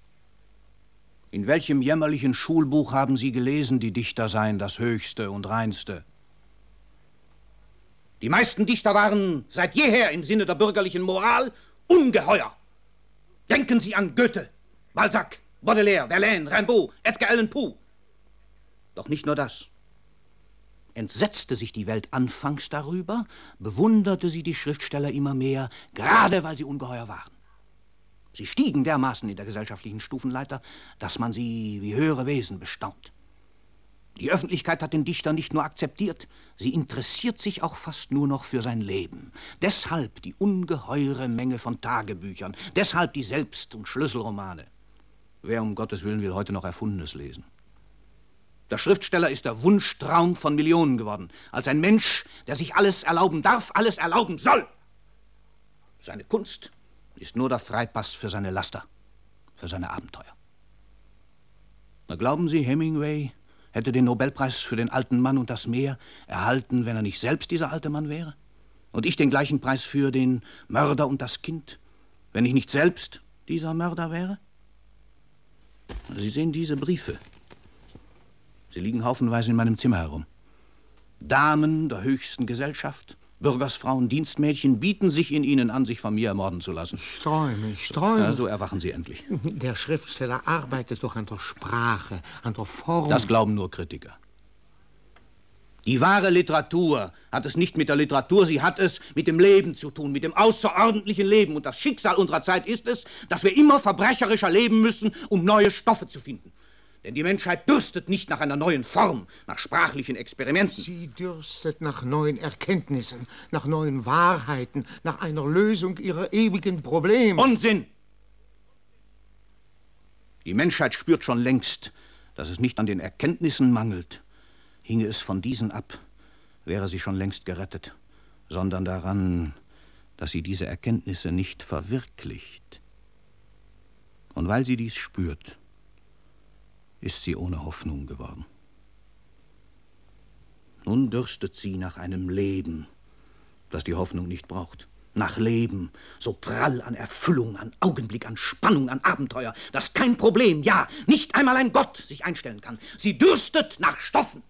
In welchem jämmerlichen Schulbuch haben Sie gelesen, die Dichter seien das Höchste und Reinste? Die meisten Dichter waren seit jeher im Sinne der bürgerlichen Moral ungeheuer. Denken Sie an Goethe, Balzac, Baudelaire, Verlaine, Rimbaud, Edgar Allan Poe. Doch nicht nur das. Entsetzte sich die Welt anfangs darüber, bewunderte sie die Schriftsteller immer mehr, gerade weil sie ungeheuer waren. Sie stiegen dermaßen in der gesellschaftlichen Stufenleiter, dass man sie wie höhere Wesen bestaunt. Die Öffentlichkeit hat den Dichter nicht nur akzeptiert, sie interessiert sich auch fast nur noch für sein Leben. Deshalb die ungeheure Menge von Tagebüchern, deshalb die Selbst- und Schlüsselromane. Wer um Gottes Willen will heute noch Erfundenes lesen? Der Schriftsteller ist der Wunschtraum von Millionen geworden, als ein Mensch, der sich alles erlauben darf, alles erlauben soll. Seine Kunst ist nur der Freipass für seine Laster, für seine Abenteuer. Na, glauben Sie, Hemingway hätte den Nobelpreis für den alten Mann und das Meer erhalten, wenn er nicht selbst dieser alte Mann wäre? Und ich den gleichen Preis für den Mörder und das Kind, wenn ich nicht selbst dieser Mörder wäre? Sie sehen diese Briefe. Sie liegen haufenweise in meinem Zimmer herum. Damen der höchsten Gesellschaft, Bürgersfrauen, Dienstmädchen bieten sich in ihnen an, sich von mir ermorden zu lassen. Ich träume, ich träume. Ja, so erwachen Sie endlich. Der Schriftsteller arbeitet doch an der Sprache, an der Form. Das glauben nur Kritiker. Die wahre Literatur hat es nicht mit der Literatur, sie hat es mit dem Leben zu tun, mit dem außerordentlichen Leben. Und das Schicksal unserer Zeit ist es, dass wir immer verbrecherischer leben müssen, um neue Stoffe zu finden. Denn die Menschheit dürstet nicht nach einer neuen Form, nach sprachlichen Experimenten. Sie dürstet nach neuen Erkenntnissen, nach neuen Wahrheiten, nach einer Lösung ihrer ewigen Probleme. Unsinn! Die Menschheit spürt schon längst, dass es nicht an den Erkenntnissen mangelt. Hinge es von diesen ab, wäre sie schon längst gerettet, sondern daran, dass sie diese Erkenntnisse nicht verwirklicht. Und weil sie dies spürt, ist sie ohne Hoffnung geworden. Nun dürstet sie nach einem Leben, das die Hoffnung nicht braucht. Nach Leben, so prall an Erfüllung, an Augenblick, an Spannung, an Abenteuer, dass kein Problem, ja, nicht einmal ein Gott sich einstellen kann. Sie dürstet nach Stoffen.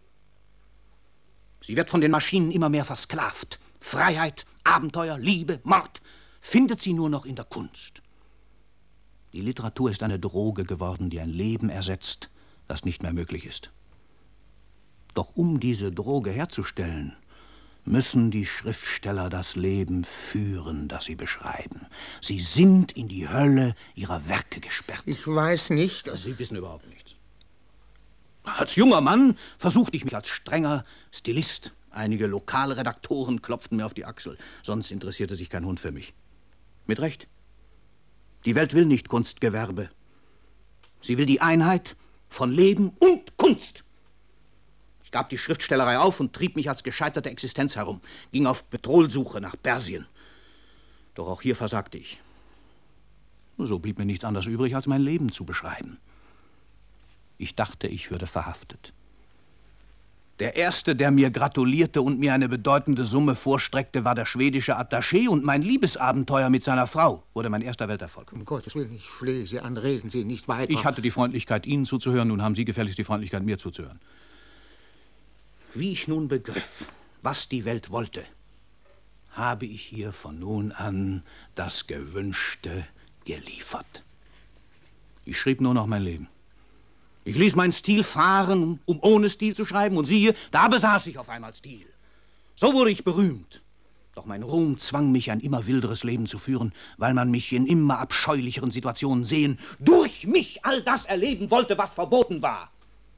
Sie wird von den Maschinen immer mehr versklavt. Freiheit, Abenteuer, Liebe, Mord findet sie nur noch in der Kunst. Die Literatur ist eine Droge geworden, die ein Leben ersetzt, das nicht mehr möglich ist. Doch um diese Droge herzustellen, müssen die Schriftsteller das Leben führen, das sie beschreiben. Sie sind in die Hölle ihrer Werke gesperrt. Ich weiß nicht. Dass Sie wissen überhaupt nichts. Als junger Mann versuchte ich mich als strenger Stilist. Einige Lokalredaktoren klopften mir auf die Achsel. Sonst interessierte sich kein Hund für mich. Mit Recht. Die Welt will nicht Kunstgewerbe. Sie will die Einheit von Leben und Kunst. Ich gab die Schriftstellerei auf und trieb mich als gescheiterte Existenz herum, ging auf Petrolsuche nach Persien. Doch auch hier versagte ich. So blieb mir nichts anderes übrig, als mein Leben zu beschreiben. Ich dachte, ich würde verhaftet. Der Erste, der mir gratulierte und mir eine bedeutende Summe vorstreckte, war der schwedische Attaché, und mein Liebesabenteuer mit seiner Frau wurde mein erster Welterfolg. Um Gottes Willen, ich flehe Sie an, reden Sie nicht weiter. Ich hatte die Freundlichkeit, Ihnen zuzuhören, nun haben Sie gefälligst die Freundlichkeit, mir zuzuhören. Wie ich nun begriff, was die Welt wollte, habe ich hier von nun an das Gewünschte geliefert. Ich schrieb nur noch mein Leben. Ich ließ meinen Stil fahren, um ohne Stil zu schreiben, und siehe, da besaß ich auf einmal Stil. So wurde ich berühmt. Doch mein Ruhm zwang mich, ein immer wilderes Leben zu führen, weil man mich in immer abscheulicheren Situationen sehen, durch mich all das erleben wollte, was verboten war.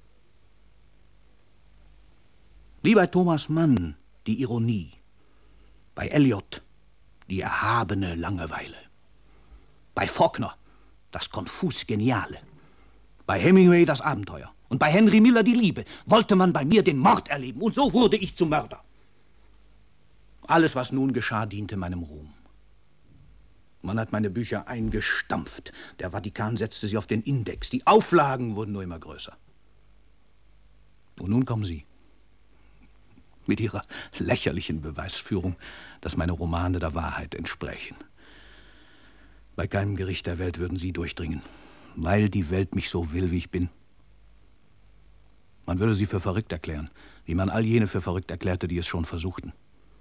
Wie bei Thomas Mann die Ironie, bei Eliot die erhabene Langeweile, bei Faulkner das konfus Geniale, bei Hemingway das Abenteuer und bei Henry Miller die Liebe, wollte man bei mir den Mord erleben, und so wurde ich zum Mörder. Alles, was nun geschah, diente meinem Ruhm. Man hat meine Bücher eingestampft, der Vatikan setzte sie auf den Index, die Auflagen wurden nur immer größer. Und nun kommen Sie. Mit ihrer lächerlichen Beweisführung, dass meine Romane der Wahrheit entsprächen. Bei keinem Gericht der Welt würden Sie durchdringen, weil die Welt mich so will, wie ich bin. Man würde Sie für verrückt erklären, wie man all jene für verrückt erklärte, die es schon versuchten.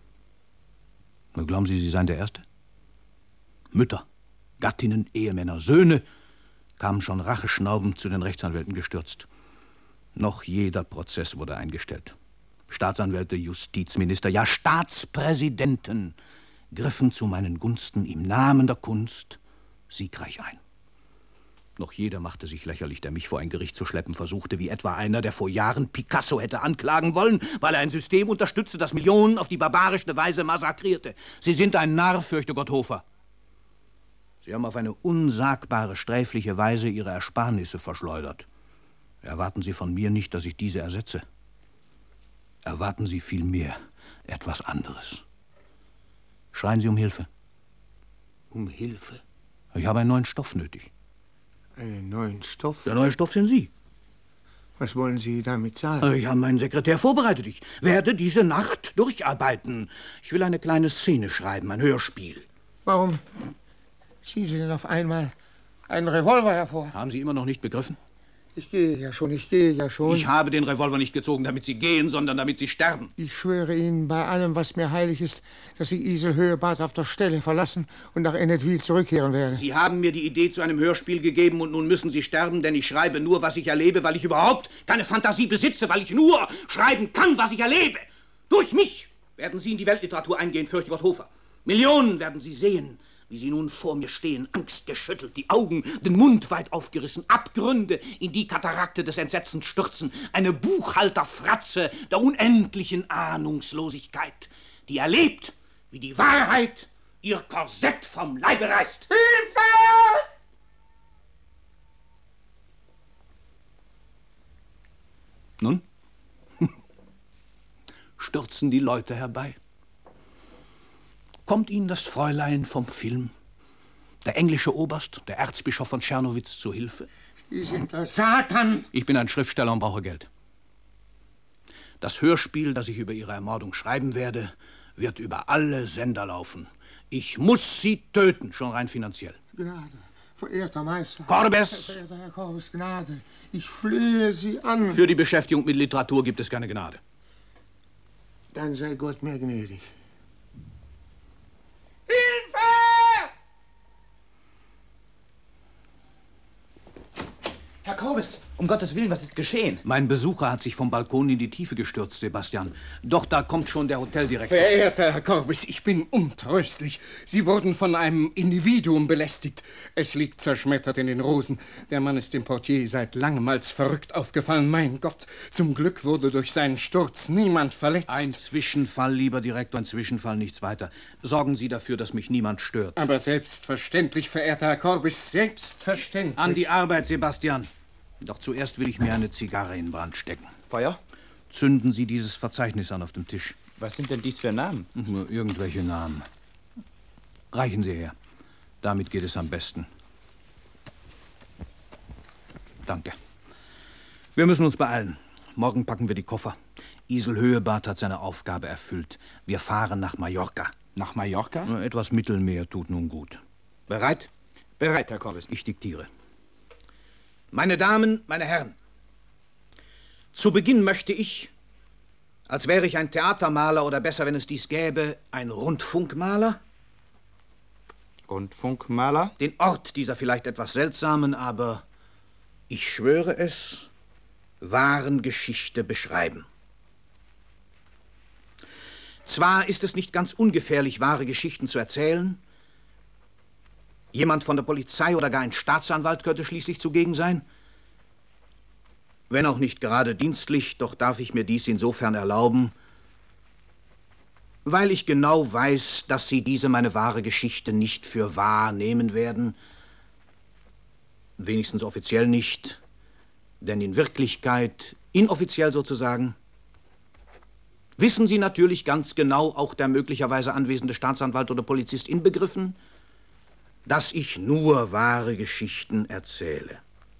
Nur glauben Sie, Sie seien der Erste? Mütter, Gattinnen, Ehemänner, Söhne kamen schon racheschnaubend zu den Rechtsanwälten gestürzt. Noch jeder Prozess wurde eingestellt. Staatsanwälte, Justizminister, ja Staatspräsidenten griffen zu meinen Gunsten im Namen der Kunst siegreich ein. Noch jeder machte sich lächerlich, der mich vor ein Gericht zu schleppen versuchte, wie etwa einer, der vor Jahren Picasso hätte anklagen wollen, weil er ein System unterstützte, das Millionen auf die barbarischste Weise massakrierte. Sie sind ein Narr, fürchte Gott Hofer. Sie haben auf eine unsagbare, sträfliche Weise Ihre Ersparnisse verschleudert. Erwarten Sie von mir nicht, dass ich diese ersetze. Erwarten Sie vielmehr etwas anderes. Schreien Sie um Hilfe. Um Hilfe? Ich habe einen neuen Stoff nötig. Einen neuen Stoff? Der neue Stoff sind Sie. Was wollen Sie damit sagen? Ich habe meinen Sekretär vorbereitet. Ich werde diese Nacht durcharbeiten. Ich will eine kleine Szene schreiben, ein Hörspiel. Warum ziehen Sie denn auf einmal einen Revolver hervor? Haben Sie immer noch nicht begriffen? Ich gehe ja schon, ich gehe ja schon. Ich habe den Revolver nicht gezogen, damit Sie gehen, sondern damit Sie sterben. Ich schwöre Ihnen bei allem, was mir heilig ist, dass ich Iselhöhe-Bad auf der Stelle verlassen und nach Ennetville zurückkehren werde. Sie haben mir die Idee zu einem Hörspiel gegeben, und nun müssen Sie sterben, denn ich schreibe nur, was ich erlebe, weil ich überhaupt keine Fantasie besitze, weil ich nur schreiben kann, was ich erlebe. Durch mich werden Sie in die Weltliteratur eingehen, fürchte Gott Hofer. Millionen werden Sie sehen, wie Sie nun vor mir stehen, angstgeschüttelt, die Augen, den Mund weit aufgerissen, Abgründe in die Katarakte des Entsetzens stürzen, eine Buchhalterfratze der unendlichen Ahnungslosigkeit, die erlebt, wie die Wahrheit ihr Korsett vom Leibe reißt. Hilfe! Nun? Stürzen die Leute herbei? Kommt Ihnen das Fräulein vom Film, der englische Oberst, der Erzbischof von Czernowitz, zu Hilfe? Sie sind der Satan! Ich bin ein Schriftsteller und brauche Geld. Das Hörspiel, das ich über Ihre Ermordung schreiben werde, wird über alle Sender laufen. Ich muss Sie töten, schon rein finanziell. Gnade, verehrter Meister. Korbes! Verehrter Herr Korbes, Gnade. Ich flehe Sie an. Für die Beschäftigung mit Literatur gibt es keine Gnade. Dann sei Gott mir gnädig. Hilfe! Korbes, um Gottes Willen, was ist geschehen? Mein Besucher hat sich vom Balkon in die Tiefe gestürzt, Sebastian. Doch, da kommt schon der Hoteldirektor. Verehrter Herr Korbes, ich bin untröstlich. Sie wurden von einem Individuum belästigt. Es liegt zerschmettert in den Rosen. Der Mann ist dem Portier seit langem als verrückt aufgefallen. Mein Gott, zum Glück wurde durch seinen Sturz niemand verletzt. Ein Zwischenfall, lieber Direktor, ein Zwischenfall, nichts weiter. Sorgen Sie dafür, dass mich niemand stört. Aber selbstverständlich, verehrter Herr Korbes, selbstverständlich. An die Arbeit, Sebastian. Doch zuerst will ich mir eine Zigarre in Brand stecken. Feuer? Zünden Sie dieses Verzeichnis an auf dem Tisch. Was sind denn dies für Namen? Nur irgendwelche Namen. Reichen Sie her. Damit geht es am besten. Danke. Wir müssen uns beeilen. Morgen packen wir die Koffer. Isel Höhebart hat seine Aufgabe erfüllt. Wir fahren nach Mallorca. Nach Mallorca? Nur etwas Mittelmeer tut nun gut. Bereit? Bereit, Herr Korbes. Ich diktiere. Meine Damen, meine Herren, zu Beginn möchte ich, als wäre ich ein Theatermaler oder besser, wenn es dies gäbe, ein Rundfunkmaler, Rundfunkmaler? den Ort dieser vielleicht etwas seltsamen, aber ich schwöre es, wahren Geschichte beschreiben. Zwar ist es nicht ganz ungefährlich, wahre Geschichten zu erzählen. Jemand von der Polizei oder gar ein Staatsanwalt könnte schließlich zugegen sein. Wenn auch nicht gerade dienstlich, doch darf ich mir dies insofern erlauben, weil ich genau weiß, dass Sie diese meine wahre Geschichte nicht für wahr nehmen werden. Wenigstens offiziell nicht, denn in Wirklichkeit, inoffiziell sozusagen, wissen Sie natürlich ganz genau, auch der möglicherweise anwesende Staatsanwalt oder Polizist inbegriffen, dass ich nur wahre Geschichten erzähle.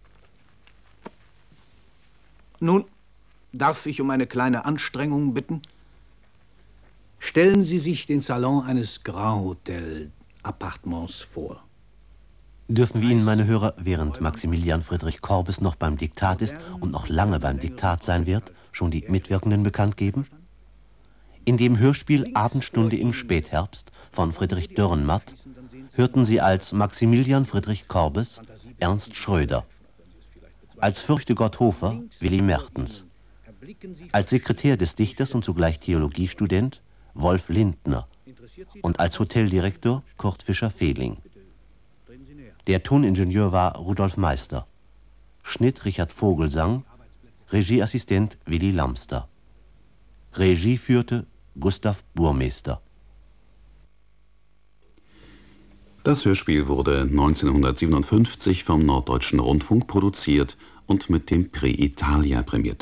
Nun, darf ich um eine kleine Anstrengung bitten? Stellen Sie sich den Salon eines Grand Hotel Appartements vor. Dürfen wir Ihnen, meine Hörer, während Maximilian Friedrich Korbes noch beim Diktat ist und noch lange beim Diktat sein wird, schon die Mitwirkenden bekannt geben? In dem Hörspiel Abendstunde im Spätherbst von Friedrich Dürrenmatt hörten Sie als Maximilian Friedrich Korbes Ernst Schröder, als Fürchtegott Hofer Willy Mertens, als Sekretär des Dichters und zugleich Theologiestudent Wolf Lindner und als Hoteldirektor Kurt Fischer-Fehling. Der Toningenieur war Rudolf Meister, Schnitt Richard Vogelsang, Regieassistent Willy Lamster. Regie führte Gustav Burmeister. Das Hörspiel wurde neunzehnhundertsiebenundfünfzig vom Norddeutschen Rundfunk produziert und mit dem Prix Italia prämiert.